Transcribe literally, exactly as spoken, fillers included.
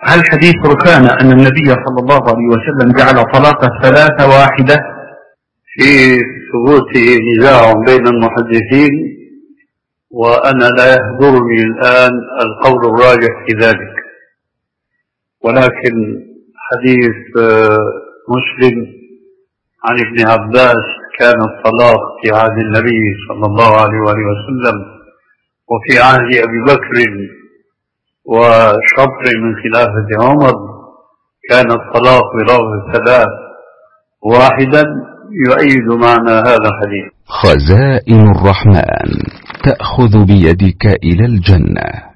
هل حديث ركانة أن النبي صلى الله عليه وسلم جعل طلاق الثلاثة واحدة؟ في ثبوته نزاع بين المحدثين، وأنا لا يحضرني الآن القول الراجح في ذلك، ولكن حديث مسلم عن ابن عباس كان الطلاق في عهد النبي صلى الله عليه وسلم وفي عهد أبي بكر وشطر من خلافة عمر كان الطلاق بلفظ الثلاث واحدا، يؤيد معنى هذا الحديث. خزائن الرحمن تأخذ بيدك إلى الجنة.